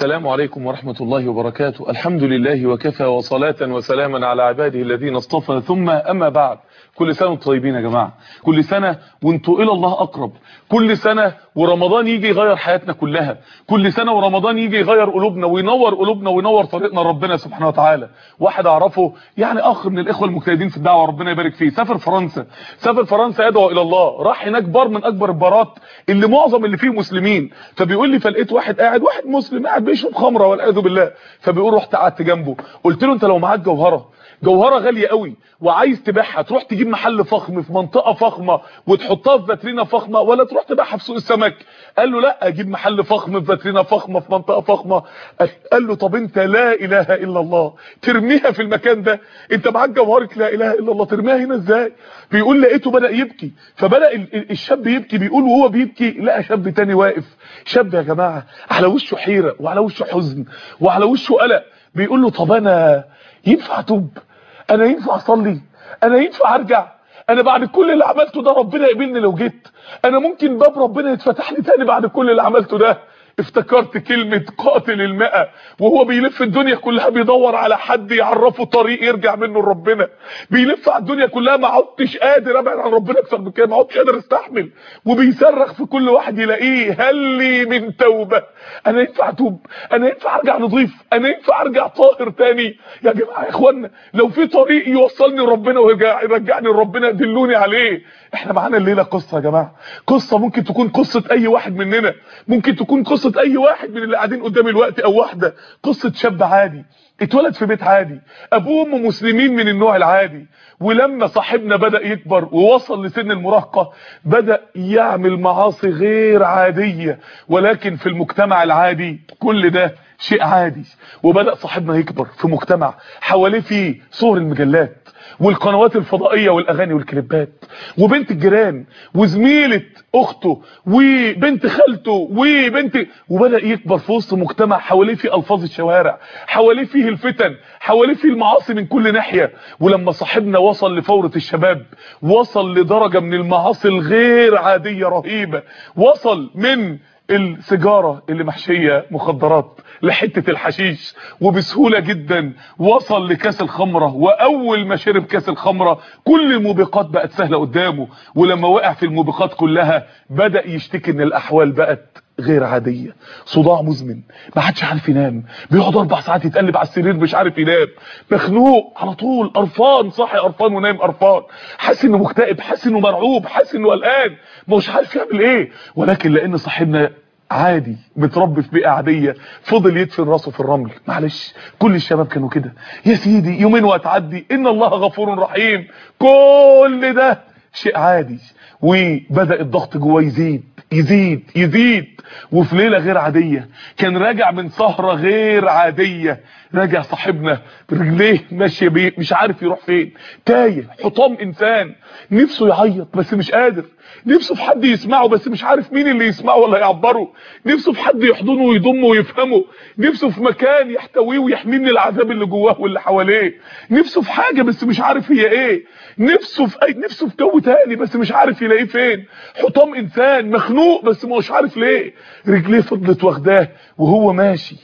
السلام عليكم ورحمة الله وبركاته. الحمد لله وكفى وصلاة وسلاما على عباده الذين اصطفى، ثم أما بعد. كل سنة وانتم طيبين يا جماعة، كل سنة وانتوا إلى الله أقرب، كل سنة ورمضان يجي يغير حياتنا كلها، كل سنة ورمضان يجي يغير قلوبنا وينور قلوبنا وينور طريقنا ربنا سبحانه وتعالى. واحد أعرفه يعني أخ من الإخوة المجتهدين في الدعوة ربنا يبارك فيه، سافر فرنسا يدعو إلى الله، راح هناك بار من أكبر البارات اللي معظم اللي فيه مسلمين. فبيقول لي فلقيت واحد قاعد، واحد مسلم قاعد بيشرب خمره والعياذ بالله، فبيقول رحت قعدت جنبه، قلت له انت لو معاك جوهره غاليه قوي وعايز تبيعها، تروح تجيب محل فخم في منطقه فخمه وتحطها في فاترينا فخمه، ولا تروح تبيعها في سوق السمك؟ قال له لا، اجيب محل فخم في فاترينا فخمه في منطقه فخمه. قال له طب انت لا اله الا الله ترميها في المكان ده؟ انت معاك جوهره لا اله الا الله ترميها هنا ازاي؟ بيقول لقيته بدا يبكي، فبدا الشاب يبكي. بيقول وهو بيبكي لقى شاب تاني واقف، شاب يا جماعه على وشه حيره وعلى وشه حزن وعلى وشه قلق. بيقول له طب انا ينفع اتوب؟ انا ينفع اصلي؟ انا ينفع ارجع؟ انا بعد كل اللي عملته ده ربنا يقبلني لو جيت؟ انا ممكن باب ربنا يتفتح لي تاني بعد كل اللي عملته ده؟ افتكرت كلمة قاتل المئة وهو بيلف الدنيا كلها بيدور على حد يعرفه طريق يرجع منه لربنا، بيلف على الدنيا كلها، ما عدتش قادر ابعد عن ربنا اكثر من كده، ما عدتش قادر استحمل، وبيصرخ في كل واحد يلاقيه هل لي من توبة؟ انا ينفع اتوب؟ انا ينفع ارجع نضيف؟ انا ينفع ارجع طاهر تاني؟ يا جماعه يا اخوانا، لو في طريق يوصلني لربنا ويرجعني لربنا دلوني عليه. احنا معانا الليله قصه يا جماعه، قصه ممكن تكون قصه اي واحد مننا، ممكن تكون قصه اي واحد من اللي قاعدين قدامي الوقت، او واحده قصه شاب عادي اتولد في بيت عادي، ابوه وامه مسلمين من النوع العادي، ولما صاحبنا بدا يكبر ووصل لسن المراهقه بدا يعمل معاصي غير عاديه، ولكن في المجتمع العادي كل ده شيء عادي. وبدا صاحبنا يكبر في مجتمع حواليه فيه صور المجلات والقنوات الفضائيه والاغاني والكليبات، وبنت الجيران وزميله اخته وبنت خالته وبدا يكبر في وسط مجتمع حواليه فيه الفاظ الشوارع، حواليه فيه الفتن، حواليه فيه المعاصي من كل ناحيه. ولما صاحبنا وصل لفوره الشباب، وصل لدرجه من المعاصي الغير عاديه رهيبه، وصل من السيجاره اللي محشيه مخدرات لحته الحشيش، وبسهوله جدا وصل لكاس الخمره، واول ما شرب كاس الخمره كل الموبقات بقت سهله قدامه، ولما وقع في الموبقات كلها بدا يشتكي ان الاحوال بقت غير عاديه، صداع مزمن، ما حدش عارف ينام، بيقعد 4 ساعات يتقلب على السرير مش عارف ينام، مخنوق على طول، قرفان، صاحي قرفان ونايم قرفان، حاسس انه مكتئب، حاسس انه مرعوب، حاسس انه قلقان، مش عارف يعمل ايه. ولكن لان صاحبنا عادي متربي في بيئه عاديه فضل يدفن راسه في الرمل. معلش كل الشباب كانوا كده يا سيدي، يومين وهتعدي، ان الله غفور رحيم، كل ده شيء عادي. وبدأ الضغط جواه يزيد، وفي ليله غير عاديه كان راجع من سهره غير عاديه، راجع صاحبنا برجليه ماشيه بيه مش عارف يروح فين، تايه حطام انسان، نفسه يعيط بس مش قادر، نفسه في حد يسمعه بس مش عارف مين اللي يسمعه ولا يعبره، نفسه في حد يحضنه ويضمه ويفهمه، نفسه في مكان يحتويه ويحميه من العذاب اللي جواه واللي حواليه، نفسه في حاجه بس مش عارف هي ايه، نفسه في جو تاني بس مش عارف يلاقيه فين، حطام انسان مخنوق بس مش عارف ليه، رجليه فضلت واخداه وهو ماشي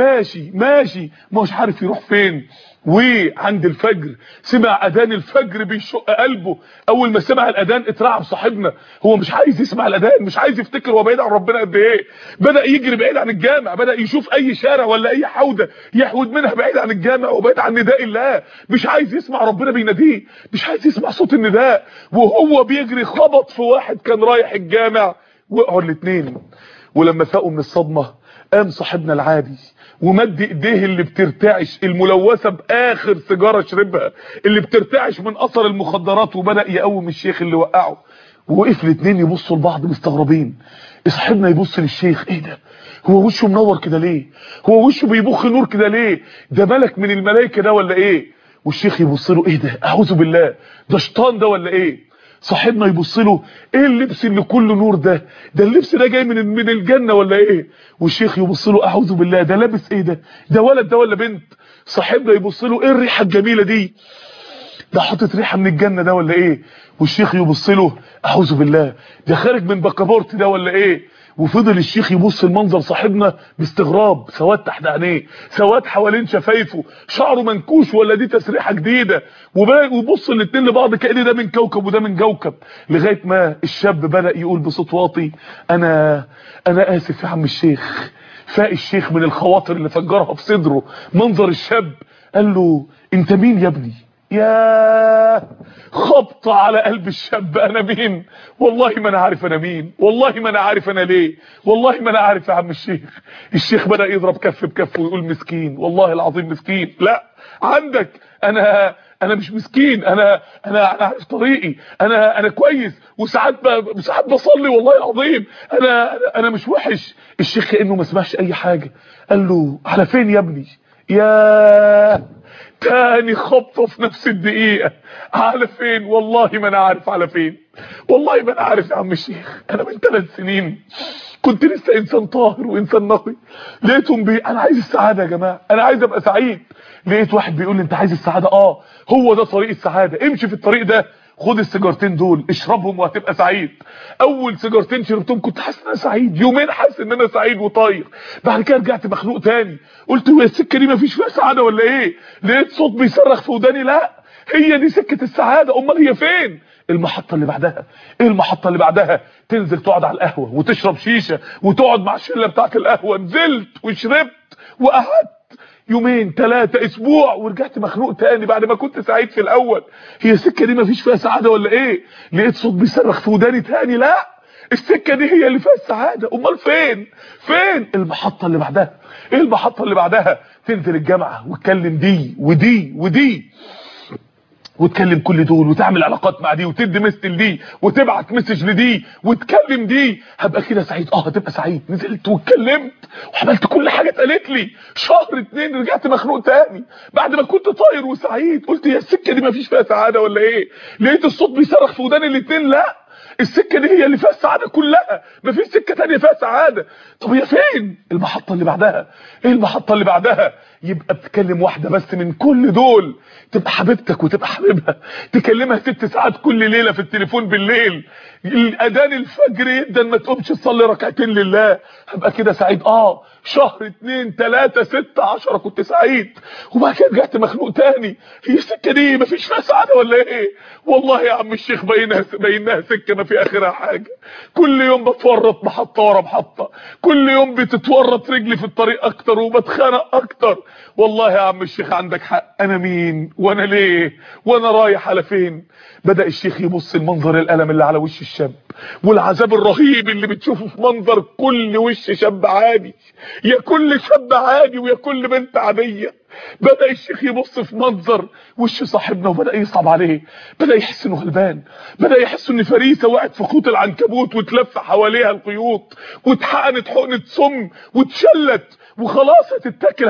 مش عارف يروح فين. وعند الفجر سمع اذان الفجر بيشق قلبه، اول ما سمع الاذان اترعب صاحبنا، هو مش عايز يسمع الاذان، مش عايز يفتكر هو بعيد عن ربنا قد ايه، بدا يجري بعيد عن الجامع، بدا يشوف اي شارع ولا اي حوضه يحود منها بعيد عن الجامع وبعيد عن نداء الله، مش عايز يسمع ربنا بيناديه، مش عايز يسمع صوت النداء. وهو بيجري خبط في واحد كان رايح الجامع، وقعوا الاثنين. ولما فاقوا من الصدمه قام صاحبنا العادي ومد ايديه اللي بترتعش الملوثه باخر سيجاره شربها، اللي بترتعش من اثر المخدرات، وبدا يقوم الشيخ اللي وقعه. ووقف الاثنين يبصوا لبعض مستغربين، صاحبنا يبص للشيخ، ايه ده؟ هو وشه منور كده ليه؟ هو وشه بيبخ نور كده ليه؟ ده ملك من الملائكه ده ولا ايه؟ والشيخ يبص له، ايه ده؟ اعوذ بالله، ده شيطان ده ولا ايه؟ صاحبنا يبص له، ايه اللبس اللي كله نور ده؟ ده اللبس ده جاي من الجنه ولا ايه؟ والشيخ يبص له، اعوذ بالله، ده لابس ايه ده؟ ده ولد ده ولا بنت؟ صاحبنا يبص له، ايه الريحه الجميله دي؟ ده حاطط ريحه من الجنه ده ولا ايه؟ والشيخ يبص له، اعوذ بالله، ده خارج من بكابورت ده ولا ايه؟ وفضل الشيخ يبص المنظر صاحبنا باستغراب، سواد تحت عينيه، سواد حوالين شفايفه، شعره منكوش ولا دي تسريحه جديده، ويبص الاتنين لبعض كأن ده من كوكب وده من كوكب، لغايه ما الشاب بدأ يقول بصوت واطي: انا اسف يا عم الشيخ. فاق الشيخ من الخواطر اللي فجرها في صدره منظر الشاب، قال له: انت مين يا ابني؟ يا خبطة على قلب الشاب. انا مين؟ والله ما انا عارف انا مين، والله ما انا عارف انا ليه، والله ما انا عارف يا عم الشيخ. الشيخ بدأ يضرب كف بكف ويقول: مسكين، والله العظيم مسكين. لا عندك، انا مش مسكين، انا عارف طريقي، انا كويس، وساعات بصلي والله العظيم، انا مش وحش. الشيخ كأنه ما سمعش اي حاجة، قال له: على فين يا ابني؟ يا تاني خبطة في نفس الدقيقة. على فين؟ والله ما انا عارف على فين، والله ما انا عارف يا عم الشيخ. انا من 3 سنين كنت لسه انسان طاهر وانسان نقي، لقيتهم انا عايز السعادة يا جماعة، انا عايز ابقى سعيد. لقيت واحد بيقول لي: انت عايز السعادة؟ هو ده طريق السعادة، امشي في الطريق ده، خد السيجارتين دول اشربهم وهتبقى سعيد. اول سيجارتين شربتهم كنت حاسس ان انا سعيد، يومين حاسس ان انا سعيد وطاير، بعد كده رجعت مخنوق تاني، قلت: هو السكه دي مفيش فيها سعاده ولا ايه؟ لقيت صوت بيصرخ في وداني: لا هي دي سكه السعاده. امال هي فين؟ المحطه اللي بعدها. ايه المحطه اللي بعدها؟ تنزل تقعد على القهوه وتشرب شيشه وتقعد مع الشله بتاعت القهوه. نزلت وشربت وقعدت يومين 3 اسبوع ورجعت مخنوق تاني بعد ما كنت سعيد في الاول. هي السكه دي مفيش فيها سعاده ولا ايه؟ لقيت صوت بيصرخ في وداني تاني: لا السكه دي هي اللي فيها السعاده. امال فين المحطه اللي بعدها؟ ايه المحطه اللي بعدها؟ تنزل الجامعه وتكلم دي ودي وتكلم كل دول وتعمل علاقات مع دي وتدي مثل دي وتبعت مسج لدي وتكلم دي. هبقى كده سعيد؟ هتبقى سعيد. نزلت واتكلمت وعملت كل حاجه اتقالت لي. شهر 2 رجعت مخنوق تاني بعد ما كنت طاير وسعيد. قلت: هي السكه دي مفيش فيها سعاده ولا ايه؟ لقيت الصوت بيصرخ في وداني الاتنين: لا السكه دي هي اللي فيها السعاده كلها، مفيش سكه تانية فيها سعاده. طب هي فين المحطه اللي بعدها؟ ايه المحطه اللي بعدها؟ يبقى بتكلم واحده بس من كل دول، تبقى حبيبتك وتبقى حبيبها، تكلمها 6 ساعات كل ليله في التليفون بالليل، الاذان الفجر يدا ما تقومش تصلي ركعتين لله. هبقى كده سعيد. شهر 2 3 6 10 كنت سعيد، وبعد كده رجعت مخنوق تاني. هي السكه دي مفيش فيها سعاده ولا ايه؟ والله يا عم الشيخ بينها سكه ما في اخرها حاجه. كل يوم بتورط محطه ورا محطه، كل يوم بتتورط رجلي في الطريق اكتر وبتخانق اكتر. والله يا عم الشيخ عندك حق، انا مين وانا ليه وانا رايح على فين؟ بدأ الشيخ يبص المنظر الالم اللي على وش الشاب والعذاب الرهيب اللي بتشوفه في منظر كل وش شاب عادي، يا كل شاب عادي ويا كل بنت عاديه. بدأ الشيخ يبص في منظر وش صاحبنا وبدأ يصعب عليه، بدأ يحس انه غلبان، بدأ يحس ان فريسه وقعت في خيوط العنكبوت وتلف حواليها الخيوط واتحقنت حقنه سم واتشلت وخلاص هتتاكل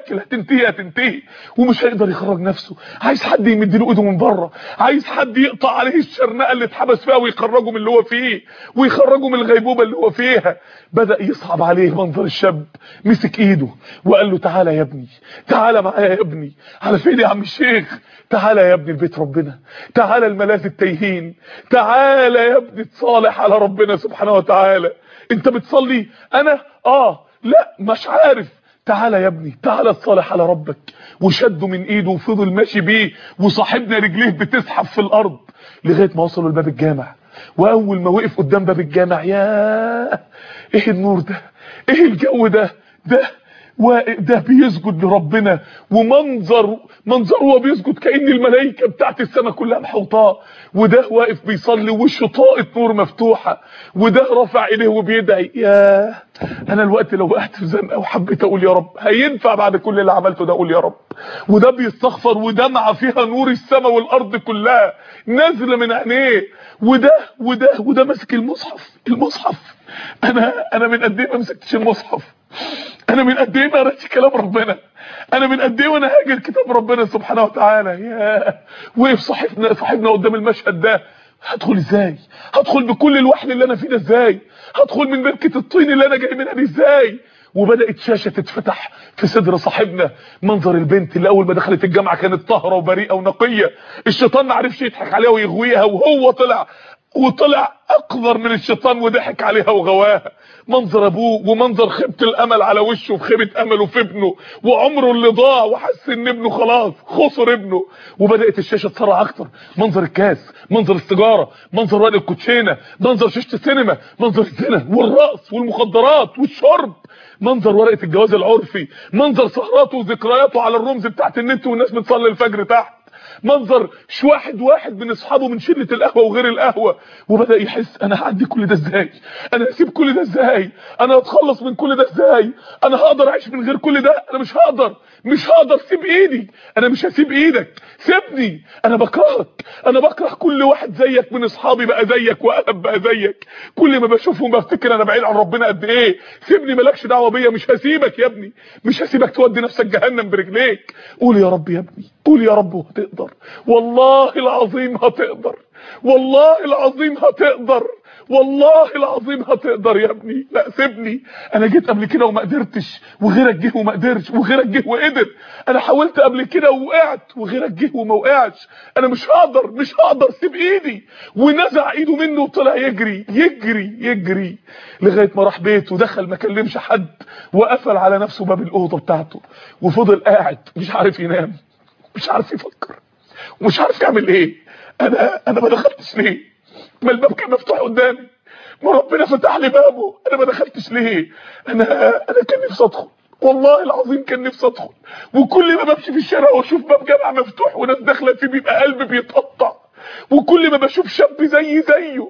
هتنتهي ومش هيقدر يخرج نفسه. عايز حد يمد له ايده من بره، عايز حد يقطع عليه الشرنقه اللي اتحبس فيها ويخرجه من اللي هو فيه ويخرجه من الغيبوبه اللي هو فيها. بدأ يصعب عليه منظر الشاب، مسك ايده وقال له: تعالى يا ابني، تعالى معايا يا ابني. على فين يا عم الشيخ؟ تعالى يا ابني لبيت ربنا، تعالى الملاذ التايهين، تعالى يا ابني تصالح على ربنا سبحانه وتعالى. انت بتصلي؟ انا لا مش عارف. تعالى يا ابني، تعالى تصالح على ربك. وشده من ايده وفضل ماشي بيه وصاحبنا رجليه بتزحف في الارض لغايه ما وصلوا لباب الجامع. واول ما وقف قدام باب الجامع، ياه ايه النور ده، ايه الجو ده ده بيسجد لربنا، ومنظر هو بيسجد كأن الملائكه بتاعت السماء كلها محوطاه، وده واقف بيصلي وشه طاقه نور مفتوحه، وده رافع ايديه وبيدعي. ياه انا الوقت لو وقعت في زنقه وحبيت اقول يا رب هينفع بعد كل اللي عملته ده اقول يا رب؟ وده بيستغفر ودمعه فيها نور السماء والارض كلها نازله من عينيه، وده ماسك المصحف. انا من قد ايه ما مسكتش المصحف، انا من قد ايه ما قريتش كلام ربنا، انا من قد ايه وانا هاجر كتاب ربنا سبحانه وتعالى. يا وقف صاحبنا قدام المشهد ده. هدخل ازاي؟ هدخل بكل الوحل اللي انا فيه ده ازاي؟ هدخل من بركه الطين اللي انا جاي منها دي ازاي؟ وبدات شاشه تتفتح في صدر صاحبنا. منظر البنت اللي اول ما دخلت الجامعه كانت طاهره وبريئه ونقيه، الشيطان ما عرفش يضحك عليها ويغويها، وهو طلع وطلع اقذر من الشيطان وضحك عليها وغواها. منظر ابوه ومنظر خيبة الامل على وشه وخيبة امله في ابنه وعمره اللي ضاع، وحس ان ابنه خلاص خسر ابنه. وبدأت الشاشة تسرع اكتر، منظر الكاس، منظر السيجارة، منظر ورق الكوتشينة، منظر شاشة السينما، منظر الزنا والرقص والمخدرات والشرب، منظر ورقة الجواز العرفي، منظر سهراته وذكرياته على الرمز بتاعت النت والناس بتصلي الفجر تحت، منظر واحد من اصحابه من شله القهوه وغير القهوه. وبدا يحس انا هعدي كل ده ازاي؟ انا هسيب كل ده ازاي؟ انا هتخلص من كل ده ازاي؟ انا هقدر اعيش من غير كل ده؟ انا مش هقدر. سيب ايدي، انا مش هسيب ايدك، سيبني، انا بكرهك، انا بكره كل واحد زيك من اصحابي بقى زيك وقلب بقى زيك، كل ما بشوفهم بفتكر انا بعيد عن ربنا قد ايه. سيبني، مالكش دعوه بيا، مش هسيبك يا ابني، مش هسيبك تودي نفسك جهنم برجليك. قول يا رب يا ابني، قول يا رب وهتقدر، والله العظيم هتقدر، والله العظيم هتقدر، والله العظيم هتقدر يا ابني. لا سيبني، انا جيت قبل كده وما قدرتش، وغيرك جه وما قدرش، وغيرك جه وقدر. انا حاولت قبل كده ووقعت، وغيرك جه وما وقعش. انا مش هقدر، سيب ايدي. ونزع ايده منه وطلع يجري يجري يجري لغايه ما راح بيته، دخل ما كلمش حد، وقفل على نفسه باب الاوضه بتاعته، وفضل قاعد مش عارف ينام، مش عارف يفكر، ومش عارف يعمل ايه. انا ما دخلتش ليه؟ ما الباب كان مفتوح قدامي، ما ربنا فتح لي بابه، انا ما دخلتش ليه؟ انا كان نفسي ادخل، والله العظيم كان نفسي ادخل. وكل ما بمشي في الشارع واشوف باب جامع مفتوح وناس داخله فيه بيبقى قلبي بيتقطع. وكل ما بشوف شاب زيه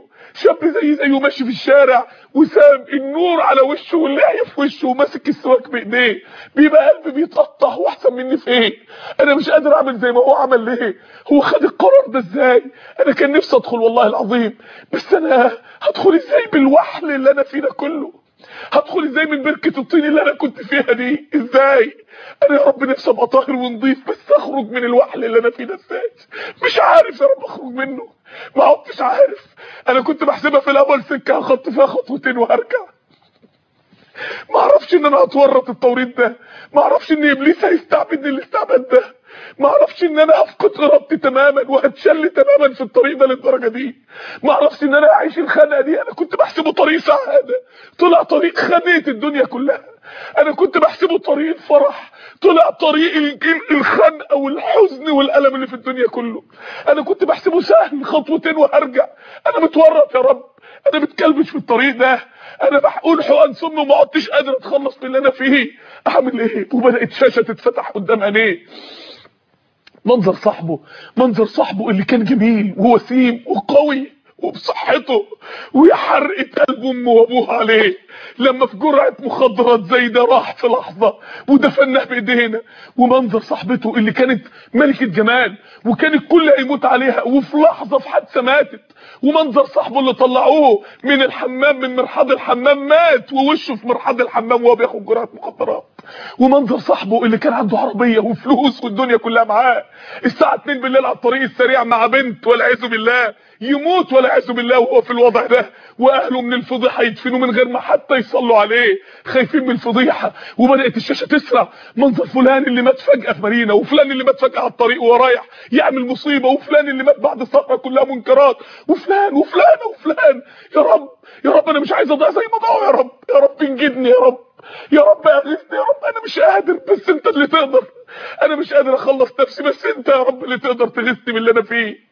ماشي في الشارع وساب النور على وشه واللعيه في وشه وماسك السواك بايديه، بيبقى قلبي بيتقطع. واحسن مني في ايه؟ انا مش قادر اعمل زي ما هو عمل. ليه؟ هو خد القرار ده ازاي؟ انا كان نفسي ادخل والله العظيم، بس انا هدخل ازاي بالوحل اللي انا فيه ده كله؟ هدخل ازاي من بركه الطين اللي انا كنت فيها دي؟ ازاي؟ انا يا رب نفسي ابقى طاهر ونضيف، بس اخرج من الوحل اللي انا فيه ده ازاي؟ مش عارف يا رب اخرج منه، ما عدتش عارف. انا كنت بحسبها في الاول سكه هخط فيها خطوتين وهرجع، ما اعرفش ان انا هتورط التوريط ده، ما اعرفش ان ابليس هيستعبدني الاستعباد ده، ما اعرفش ان انا هفقد ارادتي تماما وهتشل تماما في الطريق ده للدرجه دي، ما اعرفش ان انا اعيش الخنقه دي. انا كنت بحسبه طريق سعاده، طلع طريق خنقه الدنيا كلها. انا كنت بحسبه طريق الفرح، طلع طريق الخنقه والحزن والالم اللي في الدنيا كله. انا كنت بحسبه سهل، خطوتين وهرجع. انا متورط يا رب، انا متكلبش في الطريق ده، انا بحقول حقن سم وما عدتش قادر اتخلص من اللي انا فيه. اعمل ايه؟ وبدات شاشه تتفتح قدام عينيه، منظر صاحبه اللي كان جميل ووسيم وقوي وبصحته، ويا حرقة قلب امه وابوه عليه لما في جرعة مخدرات زي ده راح في لحظة ودفناه بايدينا. ومنظر صاحبته اللي كانت ملكة جمال وكان الكل هيموت عليها وفي لحظة في حادثة ماتت. ومنظر صاحبه اللي طلعوه من الحمام، من مرحاض الحمام، مات ووشه في مرحاض الحمام وهو بياخد جرعة مخدرات. ومنظر صاحبه اللي كان عنده عربية وفلوس والدنيا كلها معاه، الساعة 2 بالليل على الطريق السريع مع بنت والعياذ بالله، يموت والعياذ بالله وهو في الوضع ده، واهله من الفضيحه يدفنوه من غير ما حتى يصلوا عليه، خايفين من الفضيحه. وبدات الشاشه تسرع، منظر فلان اللي مات فجاه في مارينا، وفلان اللي مات فجاه على الطريق وهو رايح يعمل مصيبه، وفلان اللي مات بعد سهره كلها منكرات، وفلان وفلان وفلان. يا رب يا رب انا مش عايز اضيع زي ما ضاعوا، يا رب يا رب انجدني، يا رب يا رب اغثني، يا رب انا مش قادر بس انت اللي تقدر، انا مش قادر اخلص نفسي بس انت يا رب اللي تقدر تغثني من اللي انا فيه.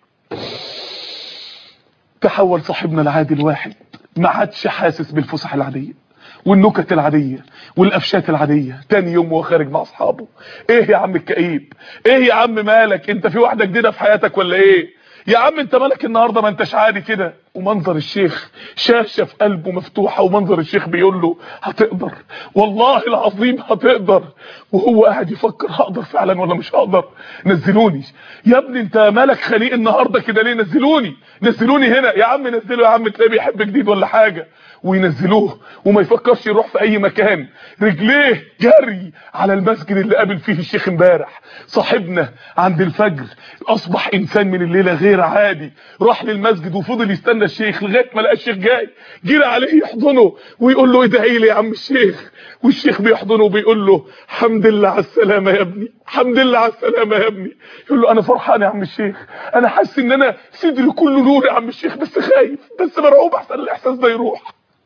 تحول صاحبنا العادي الواحد، ما عادش حاسس بالفسح العاديه والنكت العاديه والقفشات العاديه. تاني يوم وهو خارج مع اصحابه، ايه يا عم الكئيب؟ ايه يا عم مالك؟ انت في واحده جديده في حياتك ولا ايه؟ يا عم انت مالك النهارده؟ ما انتش عادي كده. ومنظر الشيخ، شاشه في قلبه مفتوحه، ومنظر الشيخ بيقول له هتقدر، والله العظيم هتقدر. وهو قاعد يفكر هقدر فعلا ولا مش هقدر؟ نزلوني يا ابني، انت مالك خليق النهارده كده ليه؟ نزلوني هنا يا عم، نزلوا يا عم، تلاقيه بيحب جديد ولا حاجه. وينزلوه وما يفكرش يروح في اي مكان، رجليه جري على المسجد اللي قابل فيه الشيخ امبارح. صاحبنا عند الفجر اصبح انسان من الليله غير عادي، راح للمسجد وفضل يستنى الشيخ لغايه ما لقى الشيخ جاي، جري عليه يحضنه ويقول له ادعي لي يا عم الشيخ. والشيخ بيحضنه وبيقول له الحمد الحمد لله على السلامه يا ابني، الحمد لله على السلامه يا ابني. يقول له انا فرحان يا عم الشيخ، انا حاسس ان انا صدري كله نور يا عم الشيخ، بس خايف، بس مرعوب احسن الاحساس ده يروح.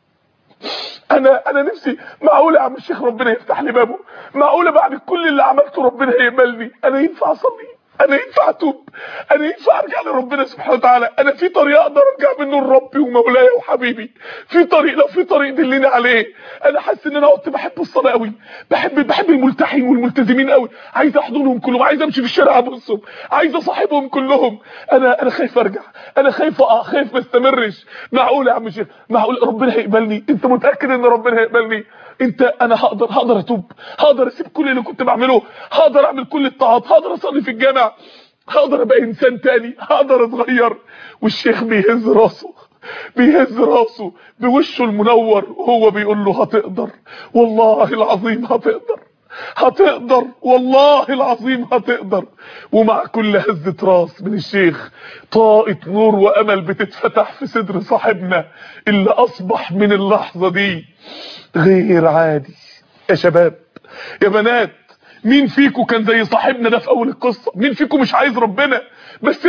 انا نفسي معقوله يا عم الشيخ ربنا يفتح لي بابه؟ معقوله بعد كل اللي عملته ربنا يقبلني؟ انا ينفع اصلي؟ انا ينفع اتوب؟ انا ينفع ارجع لربنا سبحانه وتعالى؟ انا في طريق اقدر ارجع منه لربي ومولاي وحبيبي؟ في طريق، لو في طريق دلني عليه. انا حاسس ان انا كنت بحب الصلاه قوي، بحب الملتحين والملتزمين قوي، عايز احضنهم كلهم، عايز امشي في الشارع ابصهم، عايز اصاحبهم كلهم. انا خايف ارجع، انا خايف اقع، خايف ما استمرش. معقول يا عم الشيخ؟ معقول ربنا هيقبلني؟ انت متاكد ان ربنا هيقبلني؟ انا هقدر اتوب؟ هقدر اسيب كل اللي كنت بعمله؟ هقدر اعمل كل الطاعات؟ هقدر اصلي في الجامع؟ هقدر ابقى انسان تاني؟ هقدر اتغير؟ والشيخ بيهز راسه، بيهز راسه بوشه المنور وهو بيقول له هتقدر، والله العظيم هتقدر، هتقدر والله العظيم هتقدر. ومع كل هزة راس من الشيخ طاقة نور وامل بتتفتح في صدر صاحبنا اللي اصبح من اللحظة دي غير عادي. يا شباب يا بنات، مين فيكم كان زي صاحبنا ده في اول القصه؟ مين فيكم مش عايز ربنا بس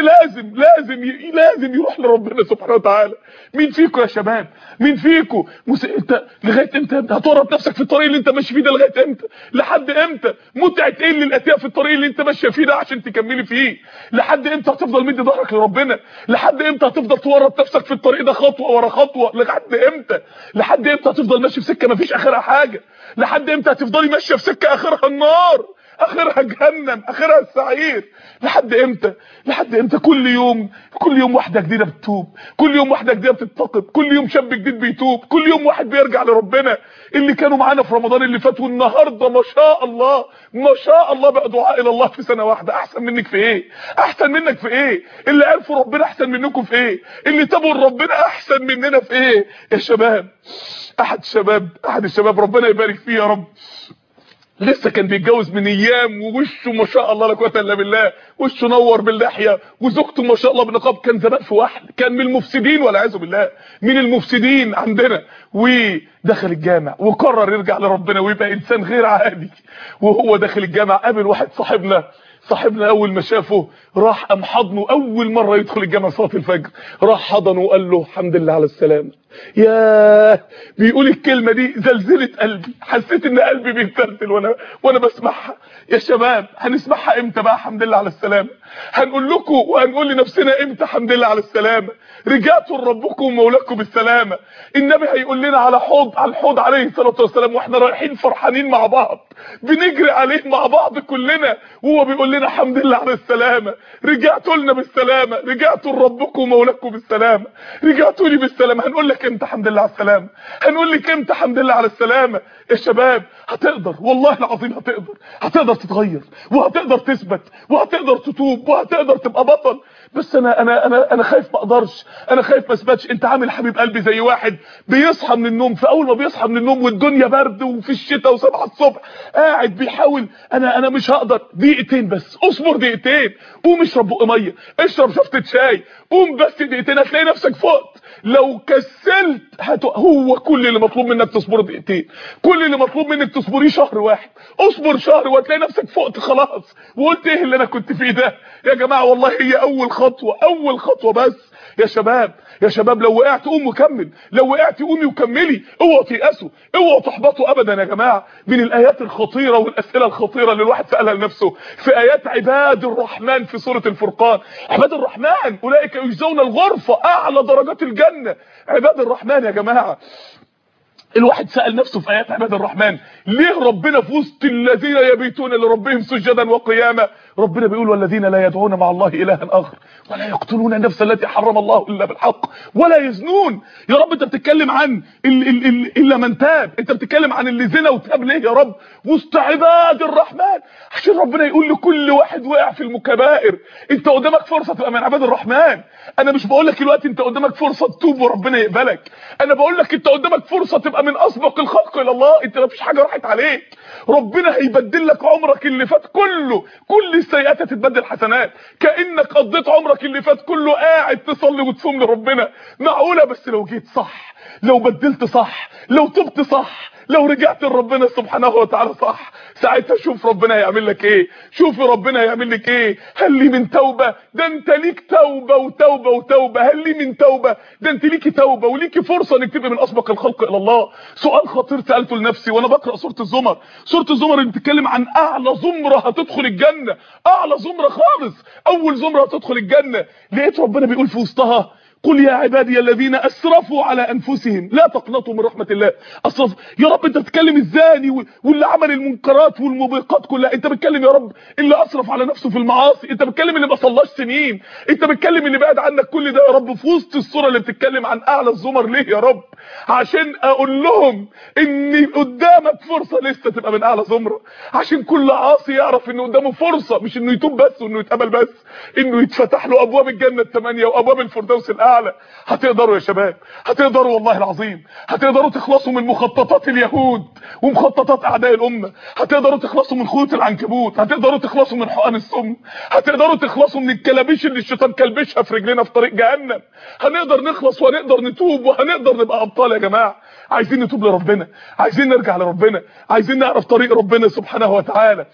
لازم يروح لربنا سبحانه وتعالى؟ مين فيكم يا شباب؟ مين فيكم انت لغايه امتى هتورط نفسك في الطريق اللي انت ماشي فيه ده؟ لغايه امتى؟ لحد امتى؟ متعه ايه اللي لقيتيها في الطريق اللي انت ماشيه فيه ده عشان تكملي فيه؟ لحد امتى هتفضل مدي ظهرك لربنا؟ لحد امتى هتفضل تورط نفسك في الطريق ده خطوه ورا خطوه؟ لحد امتى؟ لحد امتى هتفضل ماشي في سكه مفيش اخرها حاجه؟ لحد امتى هتفضلي ماشيه في سكه اخرها النار، اخرها جهنم، اخرها السعير؟ لحد امتى؟ لحد امتى؟ كل يوم واحده جديده بتتوب، كل يوم واحده جديده بتتقب، كل يوم شاب جديد بيتوب، كل يوم واحد بيرجع لربنا. اللي كانوا معانا في رمضان اللي فات والنهارده ما شاء الله ما شاء الله بقى دعاء الى الله في سنه واحده. احسن منك في ايه؟ احسن منك في ايه؟ اللي عرفوا ربنا احسن منكم في ايه؟ اللي تابوا لربنا احسن مننا في ايه؟ يا شباب، احد الشباب ربنا يبارك فيه يا رب، لسه كان بيتجوز من ايام ووشه ما شاء الله لا قوه الا بالله، وشه نور باللحيه وزوجته ما شاء الله بالنقاب. كان زمان في واحد كان من المفسدين والعياذ بالله، من المفسدين عندنا، ودخل الجامع وقرر يرجع لربنا ويبقى انسان غير عادي. وهو داخل الجامع قابل واحد صاحبنا اول ما شافه راح قام حضنه، اول مره يدخل الجامع صلاه الفجر راح حضنه وقال له الحمد لله على السلامه. ياه، بيقول الكلمه دي زلزلت قلبي، حسيت ان قلبي بيتزلزل وانا بسمعها. يا شباب هنسمعها امتى بقى حمد لله على السلامه؟ هنقول لكم وهنقول لنفسنا امتى حمد لله على السلامه؟ رجعتوا لربكم ومولاكم بالسلامه. النبي هيقول لنا على الحوض عليه الصلاه والسلام واحنا رايحين فرحانين مع بعض بنجري عليه مع بعض كلنا، وهو بيقول لنا الحمد لله على السلامه. رجعتوا لنا بالسلامه، رجعتوا لربكم ومولاكم بالسلامه، رجعتوا لي بالسلامه. هنقول لك امتى حمد لله على السلامه؟ هنقول لك امتى حمد لله على السلامه؟ يا شباب هتقدر، والله العظيم هتقدر تتغير، وهتقدر تثبت، وهتقدر تتوب، وهتقدر تبقى بطل. بس انا خايف ما اقدرش، انا خايف ما اثبتش. انت عامل حبيب قلبي زي واحد بيصحى من النوم، فاول ما بيصحى من النوم والدنيا برد وفي الشتاء و7 الصبح قاعد بيحاول انا مش هقدر، دقيقتين بس، اصبر دقيقتين، قوم اشرب بق ميه، اشرب شفطه شاي، قوم بس دقيقتين هتلاقي نفسك فقت. لو كسلت هو كل اللي مطلوب منك تصبر دقيقتين، كل اللي مطلوب منك تصبريه شهر واحد، اصبر شهر وهتلاقي نفسك فقت خلاص وقلت ايه اللي انا كنت فيه ده؟ يا جماعه والله هي اول خطوه بس. يا شباب لو وقعت قوم وكمل، لو وقعت قومي وكملي، اوعوا تيأسوا، اوعوا تحبطوا ابدا. يا جماعه من الايات الخطيره والاسئله الخطيره اللي الواحد سالها لنفسه في ايات عباد الرحمن في سوره الفرقان. عباد الرحمن اولئك يجزون الغرفه، اعلى درجات الجنه. عباد الرحمن يا جماعه، الواحد سأل نفسه في آيات عباد الرحمن ليه ربنا في وسط الذين يبيتون لربهم سجدا وقياما ربنا بيقول والذين لا يدعون مع الله إلها آخر ولا يقتلون النفس التي حرم الله إلا بالحق ولا يزنون. يا رب انت بتتكلم عن إلا من تاب، انت بتتكلم عن اللي زنا وتاب ليه يا رب وسط عباد الرحمن؟ عشان ربنا يقول لكل واحد وقع في المكبائر انت قدامك فرصة تبقى من عباد الرحمن. انا مش بقول لك دلوقتي انت قدامك فرصة تتوب وربنا يقبلك، انا بقول لك انت قدامك فرصة تبقى من اسبق الخلق الى الله. انت مفيش حاجه راحت راحت عليك. ربنا هيبدل لك عمرك اللي فات كله، كل السيئات هتتبدل حسنات، كأنك قضيت عمرك اللي فات كله قاعد تصلي وتصوم لربنا. معقولة؟ بس لو جيت صح، لو بدلت صح، لو تبت صح، لو رجعت لربنا سبحانه وتعالى صح، ساعتها شوف ربنا هيعمل لك ايه. شوف ربنا هيعمل لك ايه. هل لي من توبه؟ ده انت ليك توبه وتوبه وتوبه. هل لي من توبه؟ ده انت ليكي توبه وليكي فرصه انك تبقي من اسبق الخلق الى الله. سؤال خطير سالته لنفسي وانا بقرا سوره الزمر. سوره الزمر اللي بتتكلم عن اعلى زمره هتدخل الجنه، اعلى زمره خالص، اول زمره هتدخل الجنه. لقيت ربنا بيقول في وسطها: قل يا عبادي الذين اسرفوا على انفسهم لا تقنطوا من رحمه الله. اسرف يا رب؟ انت بتتكلم الزاني واللي عمل المنكرات والموبقات كلها، انت بتتكلم يا رب اللي اسرف على نفسه في المعاصي، انت بتتكلم اللي ما صلاش سنين، انت بتتكلم اللي بعد عنك كل ده يا رب في وسط السوره اللي بتتكلم عن اعلى الزمر. ليه يا رب؟ عشان اقول لهم ان قدامك فرصه لسه تبقى من اعلى زمره، عشان كل عاصي يعرف ان قدامه فرصه، مش انه يتوب بس وانه يتقبل بس، انه يتفتح له ابواب الجنه الثمانيه وابواب الفردوس الاعلى. هتقدروا يا شباب، هتقدروا والله العظيم، هتقدروا تخلصوا من مخططات اليهود ومخططات اعداء الامه، هتقدروا تخلصوا من خيوط العنكبوت، هتقدروا تخلصوا من حقن السم، هتقدروا تخلصوا من الكلابيش اللي الشيطان كلبشها في رجلنا في طريق جهنم. هنقدر نخلص وهنقدر نتوب وهنقدر نبقى ابطال يا جماعه. عايزين نتوب لربنا، عايزين نرجع لربنا، عايزين نعرف طريق ربنا سبحانه وتعالى.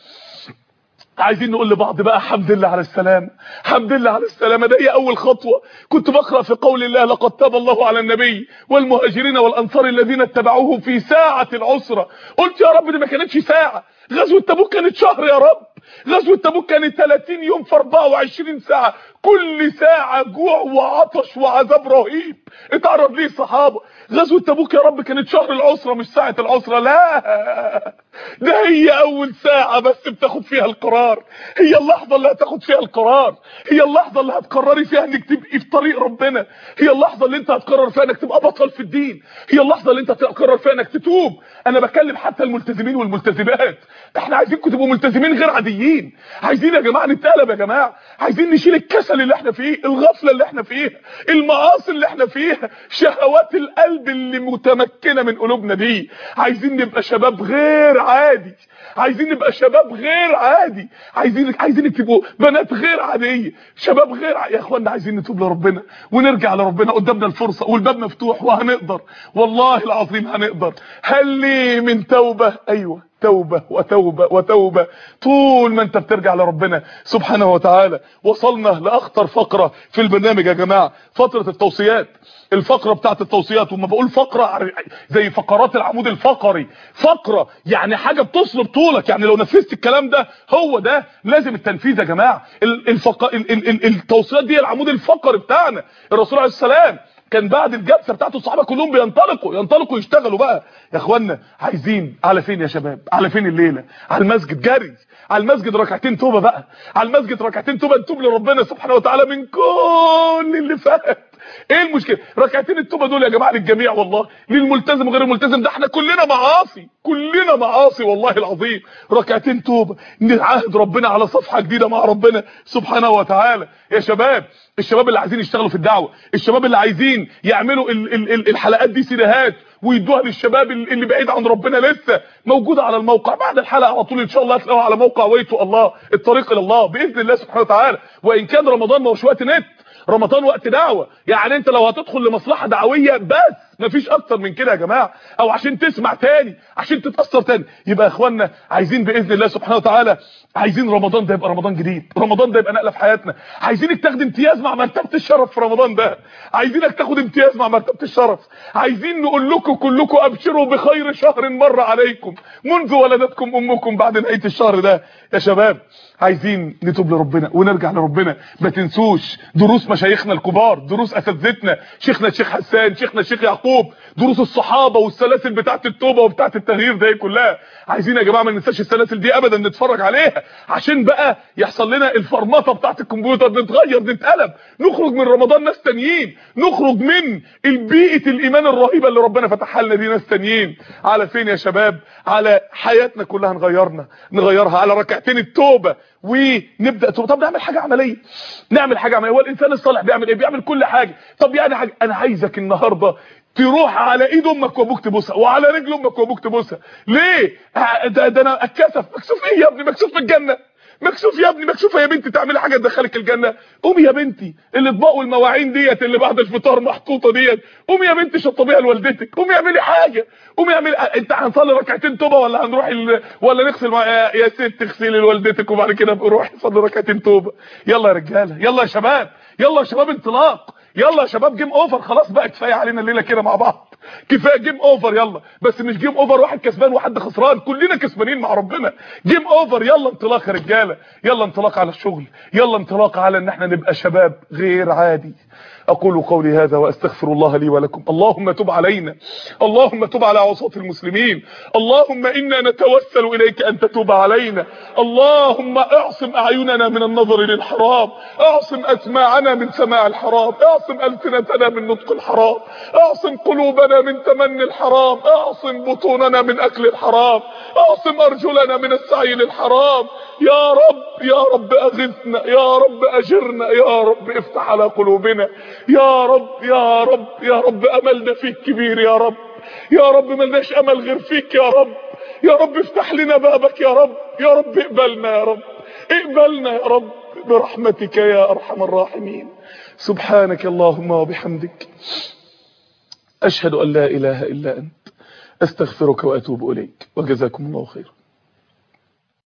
عايزين نقول لبعض بقى الحمد لله على السلامه، الحمد لله على السلامه. ده هي اول خطوه. كنت بقرا في قول الله: لقد تاب الله على النبي والمهاجرين والانصار الذين اتبعوه في ساعه العسره. قلت يا رب دي ما كانتش ساعه، غزوه تبوك كانت شهر يا رب، غزوه تبوك كانت 30 يوم في 24 ساعه، كل ساعه جوع وعطش وعذاب رهيب اتعرض ليه الصحابه. غزوه تبوك يا رب كانت شهر العسره مش ساعه العسره. لا، ده هي اول ساعه بس بتاخد فيها القرار، هي اللحظه اللي هتاخد فيها القرار، هي اللحظه اللي هتقرري فيها انك تبقي في طريق ربنا، هي اللحظه اللي انت هتقرر فيها انك تبقى بطل في الدين، هي اللحظه اللي انت هتقرر فيها انك تتوب. انا بكلم حتى الملتزمين والملتزمات، احنا عايزينكم تبقوا ملتزمين غير عاديين. عايزين يا جماعه نتقلب يا جماعه، عايزين نشيل الكسل اللي احنا فيه، الغفله اللي احنا فيها، المعاصي اللي احنا فيها، شهوات القلب اللي متمكنه من قلوبنا دي. عايزين نبقى شباب غير عادي، عايزين نبقى شباب غير عادي، عايزين تبقوا بنات غير عاديه، شباب غير يا اخوانا عايزين نتوب لربنا ونرجع لربنا. قدامنا الفرصه والباب مفتوح وهنقدر، والله العظيم هنقدر. هل لي من توبه؟ ايوه، توبه وتوبه وتوبه. طول ما انت بترجع لربنا سبحانه وتعالى. وصلنا لاخطر فقره في البرنامج يا جماعه، فتره التوصيات. الفقره بتاعت التوصيات، وما بقول فقره زي فقرات العمود الفقري، فقره يعني حاجه بتصلب طولك، يعني لو نفذت الكلام ده هو ده لازم التنفيذ يا جماعه. التوصيات دي العمود الفقري بتاعنا. الرسول عليه السلام كان بعد الجلسه بتاعته الصحابه كلهم ينطلقوا يشتغلوا بقى. يا اخوانا عايزين على فين يا شباب؟ على فين الليله؟ على المسجد جري، على المسجد ركعتين توبه بقى، على المسجد ركعتين توبه نتوب لربنا سبحانه وتعالى من كل اللي فات. ايه المشكله؟ ركعتين التوبه دول يا جماعه للجميع والله، للملتزم وغير الملتزم، ده احنا كلنا معاصي، كلنا معاصي والله العظيم. ركعتين توبه نعاهد ربنا على صفحه جديده مع ربنا سبحانه وتعالى. يا شباب، الشباب اللي عايزين يشتغلوا في الدعوه، الشباب اللي عايزين يعملوا الحلقات دي سيديهات ويدوها للشباب اللي بعيد عن ربنا، لسه موجوده على الموقع بعد الحلقه على طول ان شاء الله هتلاقوها على موقع ويتو الله، الطريق الى الله باذن الله سبحانه وتعالى. وان كان رمضان ما هوش وقت نت، رمضان وقت دعوه، يعني انت لو هتدخل لمصلحه دعويه بس مفيش اكتر من كده يا جماعه، او عشان تسمع تاني، عشان تتاثر تاني. يبقى يا اخوانا عايزين باذن الله سبحانه وتعالى، عايزين رمضان ده يبقى رمضان جديد، رمضان ده يبقى نقله في حياتنا. عايزينك تاخد امتياز مع مرتبه الشرف في رمضان ده، عايزينك تاخد امتياز مع مرتبه الشرف. عايزين نقول لكم كلكم ابشروا بخير شهر مر عليكم منذ ولدتكم امكم بعد نهايه الشهر ده. يا شباب عايزين نتوب لربنا ونرجع لربنا. ما تنسوش دروس مشايخنا الكبار، دروس اساتذتنا، شيخنا الشيخ حسان، شيخنا الشيخ يعقوب، دروس الصحابه والسلاسل بتاعه التوبه وبتاعه التغيير دي كلها. عايزين يا جماعه ما ننساش السلاسل دي ابدا، نتفرج عليها عشان بقى يحصل لنا الفرمطه بتاعه الكمبيوتر، نتغير، نتقلب، نخرج من رمضان ناس تانيين، نخرج من البيئه الايمان الرهيبه اللي ربنا فتحها لنا دي ناس تانيين. على فين يا شباب؟ على حياتنا كلها نغيرها، على ركعتين التوبه ونبدا طب نعمل حاجه عمليه، نعمل حاجه عمليه. هو الانسان الصالح بيعمل ايه؟ بيعمل كل حاجه. طب يعني حاجة. انا عايزك النهارده تروح على ايد امك وابوك تبوسها، وعلى رجل امك وابوك تبوسها. ليه؟ ده انا اتكسف. مكسوف ايه يا ابني؟ مكسوف في الجنه؟ مكسوف يا ابني؟ مكسوفه يا بنتي تعملي حاجه تدخلك الجنه؟ قومي يا بنتي، الاطباق والمواعين ديت اللي بعد الفطار محطوطه ديت، قومي يا بنتي شطبيها لوالدتك، قومي اعملي حاجه، قومي اعملي. انت هنصلي ركعتين توبه ولا هنروح ولا نغسل يا ست اغسلي لوالدتك وبعد كده روحي صلي ركعتين توبه. يلا يا رجاله، يلا يا شباب، يلا يا شباب انطلاق، يلا يا شباب جيم اوفر. خلاص بقى كفايه علينا الليله كده مع بعض، كفايه جيم اوفر. يلا بس مش جيم اوفر واحد كسبان وحد خسران، كلنا كسبانين مع ربنا. جيم اوفر. يلا انطلاق يا رجاله، يلا انطلاق على الشغل، يلا انطلاق على ان احنا نبقى شباب غير عادي. اقول قولي هذا واستغفر الله لي ولكم. اللهم تب علينا، اللهم تب على عصاة المسلمين، اللهم انا نتوسل اليك ان تتوب علينا. اللهم اعصم اعيننا من النظر للحرام، اعصم اسماعنا من سماع الحرام، اعصم السنتنا من نطق الحرام، اعصم قلوبنا من تمني الحرام، اعصم بطوننا من اكل الحرام، اعصم ارجلنا من السعي للحرام. يا رب يا رب اغثنا، يا رب اجرنا، يا رب افتح على قلوبنا، يا رب يا رب يا رب. املنا فيك كبير يا رب، يا رب ملناش امل غير فيك يا رب، يا رب افتح لنا بابك يا رب، يا رب اقبلنا يا رب، اقبلنا يا رب برحمتك يا ارحم الراحمين. سبحانك اللهم وبحمدك، اشهد ان لا اله الا انت، استغفرك واتوب اليك، وجزاكم الله خيرا.